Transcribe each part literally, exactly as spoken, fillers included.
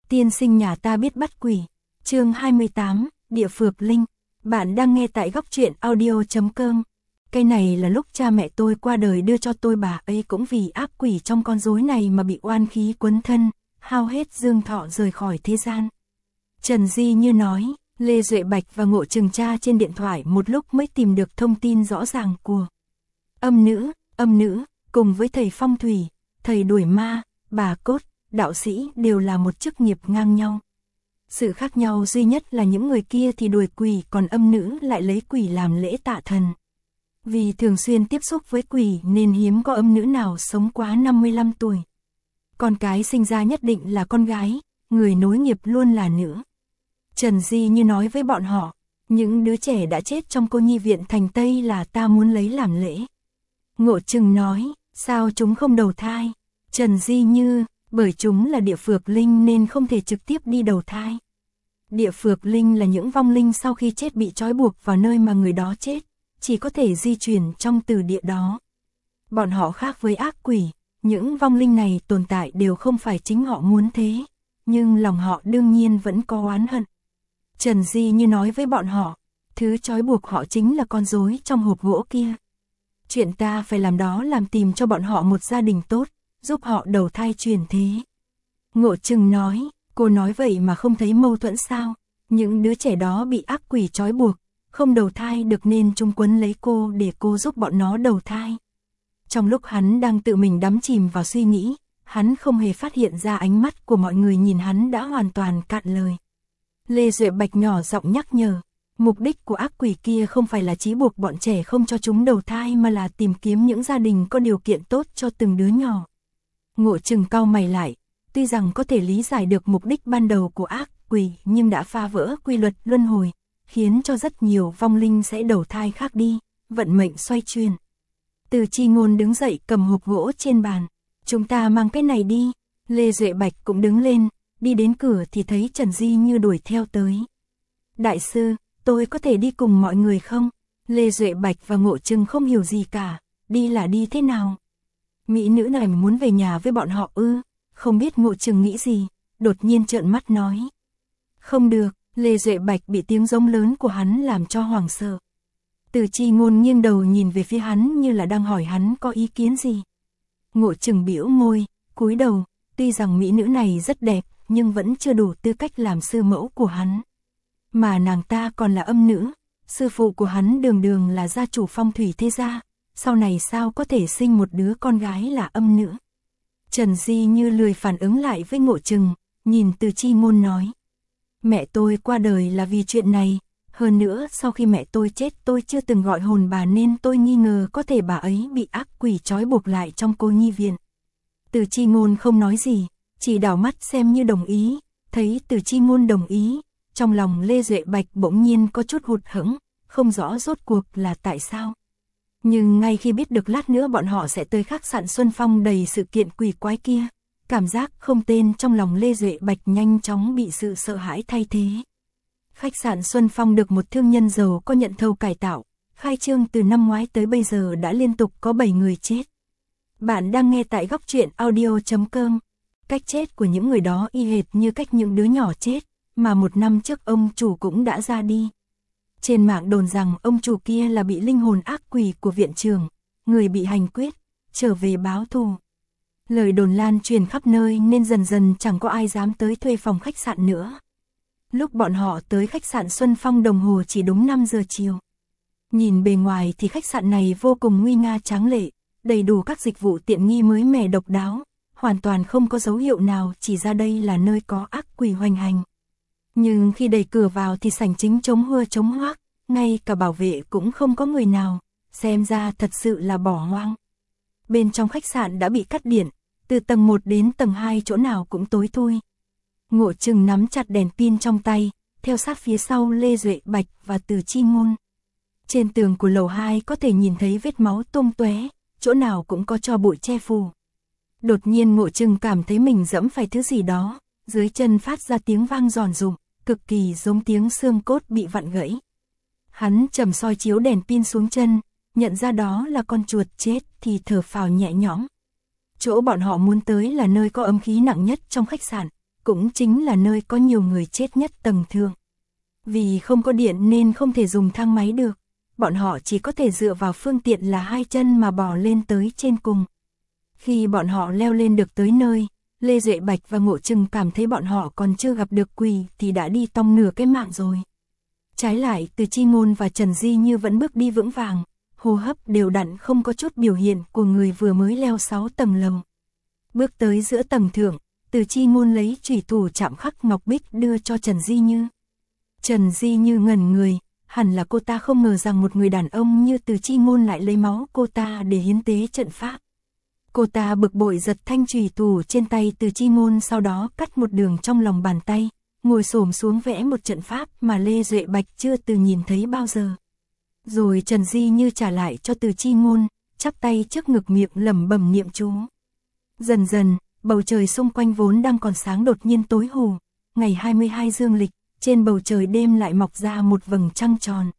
Tiên sinh nhà ta biết bắt quỷ. Chương hai mươi tám, Địa Phược Linh. Bạn đang nghe tại góc truyện audio chấm com. Cái này là lúc cha mẹ tôi qua đời đưa cho tôi, bà ấy cũng vì ác quỷ trong con rối này mà bị oan khí quấn thân, hao hết dương thọ rời khỏi thế gian. Trần Di Như nói, Lê Duệ Bạch và Ngộ Trừng tra trên điện thoại một lúc mới tìm được thông tin rõ ràng của âm nữ, âm nữ, cùng với thầy phong thủy, thầy đuổi ma, bà cốt, đạo sĩ đều là một chức nghiệp ngang nhau. Sự khác nhau duy nhất là những người kia thì đuổi quỷ, còn âm nữ lại lấy quỷ làm lễ tạ thần. Vì thường xuyên tiếp xúc với quỷ nên hiếm có âm nữ nào sống quá năm mươi lăm tuổi. Con cái sinh ra nhất định là con gái, người nối nghiệp luôn là nữ. Trần Di Như nói với bọn họ, những đứa trẻ đã chết trong cô nhi viện thành Tây là ta muốn lấy làm lễ. Ngộ Trừng nói, sao chúng không đầu thai? Trần Di Như, bởi chúng là địa phược linh nên không thể trực tiếp đi đầu thai. Địa phược linh là những vong linh sau khi chết bị trói buộc vào nơi mà người đó chết, chỉ có thể di chuyển trong từ địa đó. Bọn họ khác với ác quỷ, những vong linh này tồn tại đều không phải chính họ muốn thế, nhưng lòng họ đương nhiên vẫn có oán hận. Trần Di Như nói với bọn họ, thứ trói buộc họ chính là con rối trong hộp gỗ kia. Chuyện ta phải làm đó làm tìm cho bọn họ một gia đình tốt, giúp họ đầu thai chuyển thế. Ngộ Trừng nói, cô nói vậy mà không thấy mâu thuẫn sao? Những đứa trẻ đó bị ác quỷ trói buộc, không đầu thai được nên chúng quấn lấy cô để cô giúp bọn nó đầu thai. Trong lúc hắn đang tự mình đắm chìm vào suy nghĩ, hắn không hề phát hiện ra ánh mắt của mọi người nhìn hắn đã hoàn toàn cạn lời. Lê Duệ Bạch nhỏ giọng nhắc nhở, mục đích của ác quỷ kia không phải là chí buộc bọn trẻ không cho chúng đầu thai mà là tìm kiếm những gia đình có điều kiện tốt cho từng đứa nhỏ. Ngộ Trừng cau mày lại, tuy rằng có thể lý giải được mục đích ban đầu của ác quỷ nhưng đã phá vỡ quy luật luân hồi, khiến cho rất nhiều vong linh sẽ đầu thai khác đi, vận mệnh xoay chuyển. Từ Chi Ngôn đứng dậy cầm hộp gỗ trên bàn, chúng ta mang cái này đi. Lê Duệ Bạch cũng đứng lên, đi đến cửa thì thấy Trần Di Như đuổi theo tới. Đại sư, tôi có thể đi cùng mọi người không? Lê Duệ Bạch và Ngộ Trừng không hiểu gì cả, đi là đi thế nào? Mỹ nữ này muốn về nhà với bọn họ ư? Không biết Ngộ Trừng nghĩ gì, đột nhiên trợn mắt nói. Không được, Lê Duệ Bạch bị tiếng giống lớn của hắn làm cho hoảng sợ. Từ Chi Ngôn nghiêng đầu nhìn về phía hắn như là đang hỏi hắn có ý kiến gì. Ngộ Trừng bĩu môi, cúi đầu, tuy rằng mỹ nữ này rất đẹp, nhưng vẫn chưa đủ tư cách làm sư mẫu của hắn. Mà nàng ta còn là âm nữ, sư phụ của hắn đường đường là gia chủ phong thủy thế gia, sau này sao có thể sinh một đứa con gái là âm nữ. Trần Di Như lười phản ứng lại với Ngộ Trừng, nhìn Từ Chi Ngôn nói. Mẹ tôi qua đời là vì chuyện này, hơn nữa sau khi mẹ tôi chết tôi chưa từng gọi hồn bà nên tôi nghi ngờ có thể bà ấy bị ác quỷ trói buộc lại trong cô nhi viện. Từ Chi Ngôn không nói gì, chỉ đảo mắt xem như đồng ý, thấy Từ Chi Ngôn đồng ý, trong lòng Lê Duệ Bạch bỗng nhiên có chút hụt hẫng, không rõ rốt cuộc là tại sao. Nhưng ngay khi biết được lát nữa bọn họ sẽ tới khách sạn Xuân Phong đầy sự kiện quỷ quái kia, cảm giác không tên trong lòng Lê Duệ Bạch nhanh chóng bị sự sợ hãi thay thế. Khách sạn Xuân Phong được một thương nhân giàu có nhận thầu cải tạo, khai trương từ năm ngoái tới bây giờ đã liên tục có bảy người chết. Bạn đang nghe tại góc truyện audio chấm com. Cách chết của những người đó y hệt như cách những đứa nhỏ chết, mà một năm trước ông chủ cũng đã ra đi. Trên mạng đồn rằng ông chủ kia là bị linh hồn ác quỷ của viện trưởng, người bị hành quyết, trở về báo thù. Lời đồn lan truyền khắp nơi nên dần dần chẳng có ai dám tới thuê phòng khách sạn nữa. Lúc bọn họ tới khách sạn Xuân Phong đồng hồ chỉ đúng năm giờ chiều. Nhìn bề ngoài thì khách sạn này vô cùng nguy nga tráng lệ, đầy đủ các dịch vụ tiện nghi mới mẻ độc đáo, hoàn toàn không có dấu hiệu nào chỉ ra đây là nơi có ác quỷ hoành hành. Nhưng khi đẩy cửa vào thì sảnh chính trống hua trống hoác, ngay cả bảo vệ cũng không có người nào, xem ra thật sự là bỏ hoang. Bên trong khách sạn đã bị cắt điện, từ tầng một đến tầng hai chỗ nào cũng tối thui. Ngộ Trừng nắm chặt đèn pin trong tay, theo sát phía sau Lê Duệ Bạch và Từ Chi Ngôn. Trên tường của lầu hai có thể nhìn thấy vết máu tung tóe, chỗ nào cũng có tro bụi che phủ. Đột nhiên Ngộ Trừng cảm thấy mình dẫm phải thứ gì đó, dưới chân phát ra tiếng vang giòn rụm, cực kỳ giống tiếng xương cốt bị vặn gãy. Hắn chầm soi chiếu đèn pin xuống chân, nhận ra đó là con chuột chết thì thở phào nhẹ nhõm. Chỗ bọn họ muốn tới là nơi có âm khí nặng nhất trong khách sạn, cũng chính là nơi có nhiều người chết nhất tầng thượng. Vì không có điện nên không thể dùng thang máy được, bọn họ chỉ có thể dựa vào phương tiện là hai chân mà bò lên tới trên cùng. Khi bọn họ leo lên được tới nơi, Lê Duệ Bạch và Ngộ Trừng cảm thấy bọn họ còn chưa gặp được quỷ thì đã đi tong nửa cái mạng rồi. Trái lại, Từ Chi Ngôn và Trần Di Như vẫn bước đi vững vàng, hô hấp đều đặn, không có chút biểu hiện của người vừa mới leo sáu tầng lầu. Bước tới giữa tầng thượng, Từ Chi Ngôn lấy chủy thủ chạm khắc ngọc bích đưa cho Trần Di Như. Trần Di Như ngẩn người, hẳn là cô ta không ngờ rằng một người đàn ông như Từ Chi Ngôn lại lấy máu cô ta để hiến tế trận pháp. Cô ta bực bội giật thanh chủy thủ trên tay Từ Chi Ngôn, sau đó cắt một đường trong lòng bàn tay, ngồi xổm xuống vẽ một trận pháp mà Lê Duệ Bạch chưa từng nhìn thấy bao giờ. Rồi Trần Di Như trả lại cho Từ Chi Ngôn, chắp tay trước ngực miệng lẩm bẩm niệm chú. Dần dần, bầu trời xung quanh vốn đang còn sáng đột nhiên tối hù. Ngày hai mươi hai dương lịch, trên bầu trời đêm lại mọc ra một vầng trăng tròn.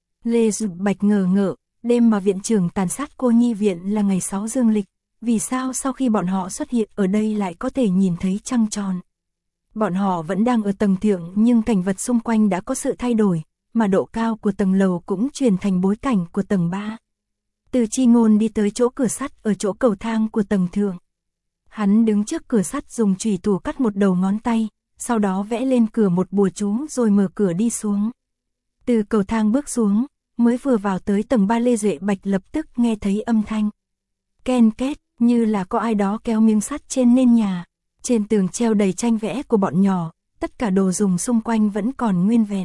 Lê Duệ Bạch ngờ ngợ, đêm mà viện trưởng tàn sát cô nhi viện là ngày sáu dương lịch, vì sao sau khi bọn họ xuất hiện ở đây lại có thể nhìn thấy trăng tròn? Bọn họ vẫn đang ở tầng thượng nhưng cảnh vật xung quanh đã có sự thay đổi, mà độ cao của tầng lầu cũng chuyển thành bối cảnh của tầng ba. Từ Chi Ngôn đi tới chỗ cửa sắt ở chỗ cầu thang của tầng thượng. Hắn đứng trước cửa sắt dùng chủy thủ cắt một đầu ngón tay, sau đó vẽ lên cửa một bùa chú rồi mở cửa đi xuống. Từ cầu thang bước xuống, mới vừa vào tới tầng ba, Lê Duệ Bạch lập tức nghe thấy âm thanh ken két, như là có ai đó kéo miếng sắt trên nền nhà. Trên tường treo đầy tranh vẽ của bọn nhỏ, tất cả đồ dùng xung quanh vẫn còn nguyên vẹn.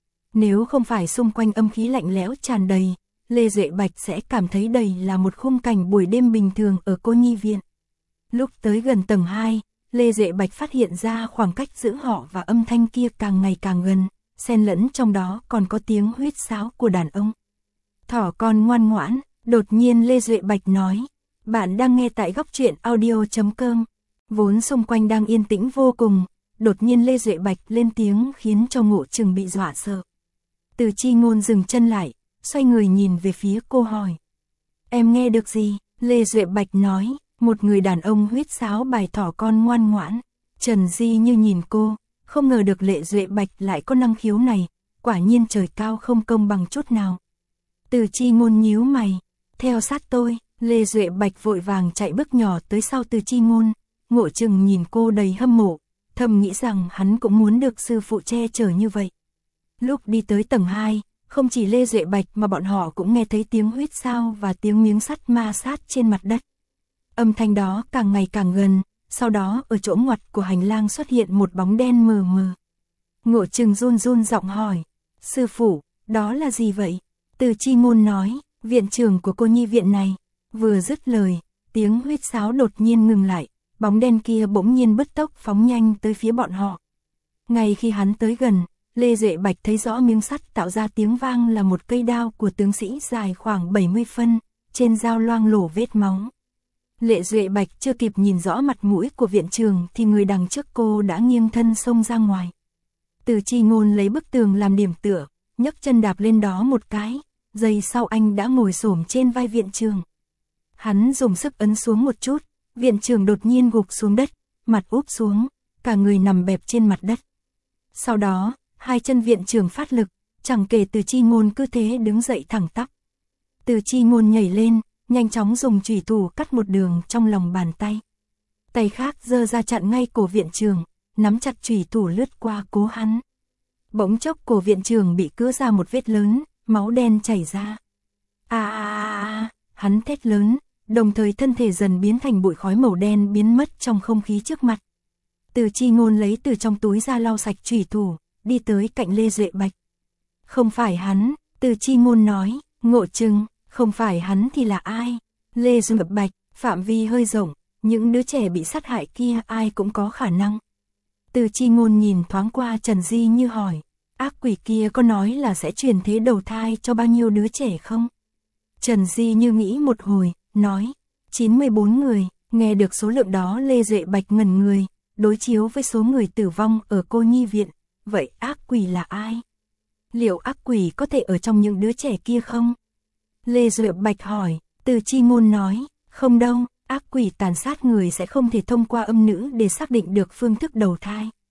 Nếu không phải xung quanh âm khí lạnh lẽo tràn đầy, Lê Duệ Bạch sẽ cảm thấy đây là một khung cảnh buổi đêm bình thường ở cô nhi viện. Lúc tới gần tầng hai, Lê Duệ Bạch phát hiện ra khoảng cách giữa họ và âm thanh kia càng ngày càng gần, xen lẫn trong đó còn có tiếng huýt sáo của đàn ông. Thỏ con ngoan ngoãn, đột nhiên Lê Duệ Bạch nói, bạn đang nghe tại góc truyện audio chấm com. Vốn xung quanh đang yên tĩnh vô cùng, đột nhiên Lê Duệ Bạch lên tiếng khiến cho Ngộ Trừng bị dọa sợ. Từ Chi Ngôn dừng chân lại, xoay người nhìn về phía cô hỏi. Em nghe được gì? Lê Duệ Bạch nói, một người đàn ông huýt sáo bài thỏ con ngoan ngoãn. Trần Di Như nhìn cô, không ngờ được Lê Duệ Bạch lại có năng khiếu này, quả nhiên trời cao không công bằng chút nào. Từ Chi Ngôn nhíu mày, theo sát tôi. Lê Duệ Bạch vội vàng chạy bước nhỏ tới sau Từ Chi Ngôn. Ngộ Trừng nhìn cô đầy hâm mộ, thầm nghĩ rằng hắn cũng muốn được sư phụ che chở như vậy. Lúc đi tới tầng hai, không chỉ Lê Duệ Bạch mà bọn họ cũng nghe thấy tiếng huýt sáo và tiếng miếng sắt ma sát trên mặt đất. Âm thanh đó càng ngày càng gần, sau đó ở chỗ ngoặt của hành lang xuất hiện một bóng đen mờ mờ. Ngộ Trừng run run giọng hỏi, sư phụ, đó là gì vậy? Từ Chi Ngôn nói, viện trưởng của cô nhi viện này. Vừa dứt lời, tiếng huýt sáo đột nhiên ngừng lại, bóng đen kia bỗng nhiên bứt tốc phóng nhanh tới phía bọn họ. Ngay khi hắn tới gần, Lê Duệ Bạch thấy rõ miếng sắt tạo ra tiếng vang là một cây đao của tướng sĩ dài khoảng bảy mươi phân, trên dao loang lổ vết máu. Lê Duệ Bạch chưa kịp nhìn rõ mặt mũi của viện trưởng thì người đằng trước cô đã nghiêng thân xông ra ngoài. Từ Chi Ngôn lấy bức tường làm điểm tựa, nhấc chân đạp lên đó một cái, giây sau anh đã ngồi xổm trên vai viện trưởng. Hắn dùng sức ấn xuống một chút, viện trưởng đột nhiên gục xuống đất, mặt úp xuống, cả người nằm bẹp trên mặt đất. Sau đó, hai chân viện trưởng phát lực, chẳng kể Từ Chi Ngôn cứ thế đứng dậy thẳng tắp. Từ Chi Ngôn nhảy lên, nhanh chóng dùng chủy thủ cắt một đường trong lòng bàn tay. Tay khác giơ ra chặn ngay cổ viện trưởng, nắm chặt chủy thủ lướt qua cố hắn. Bỗng chốc cổ viện trưởng bị cứa ra một vết lớn, máu đen chảy ra. A a a, hắn thét lớn, đồng thời thân thể dần biến thành bụi khói màu đen biến mất trong không khí trước mặt. Từ Chi Ngôn lấy từ trong túi ra lau sạch chủy thủ, đi tới cạnh Lê Duệ Bạch. Không phải hắn, Từ Chi Ngôn nói, Ngộ Trừng, không phải hắn thì là ai? Lê Duệ Bạch, phạm vi hơi rộng, những đứa trẻ bị sát hại kia ai cũng có khả năng. Từ Chi Ngôn nhìn thoáng qua Trần Di Như hỏi, ác quỷ kia có nói là sẽ truyền thế đầu thai cho bao nhiêu đứa trẻ không? Trần Di Như nghĩ một hồi, nói, chín mươi bốn người. Nghe được số lượng đó Lê Duệ Bạch ngẩn người, đối chiếu với số người tử vong ở cô nhi viện, vậy ác quỷ là ai? Liệu ác quỷ có thể ở trong những đứa trẻ kia không? Lê Duệ Bạch hỏi. Từ Chi Ngôn nói, không đâu, ác quỷ tàn sát người sẽ không thể thông qua âm nữ để xác định được phương thức đầu thai.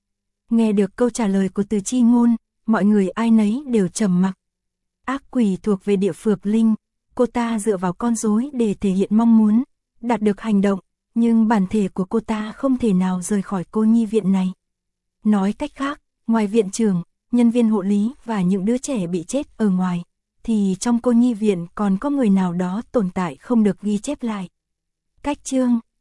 Nghe được câu trả lời của Từ Chi Ngôn, mọi người ai nấy đều trầm mặc. Ác quỷ thuộc về Địa Phược Linh, cô ta dựa vào con rối để thể hiện mong muốn, đạt được hành động, nhưng bản thể của cô ta không thể nào rời khỏi cô nhi viện này. Nói cách khác, ngoài viện trưởng, nhân viên hộ lý và những đứa trẻ bị chết ở ngoài, thì trong cô nhi viện còn có người nào đó tồn tại không được ghi chép lại. Cách chương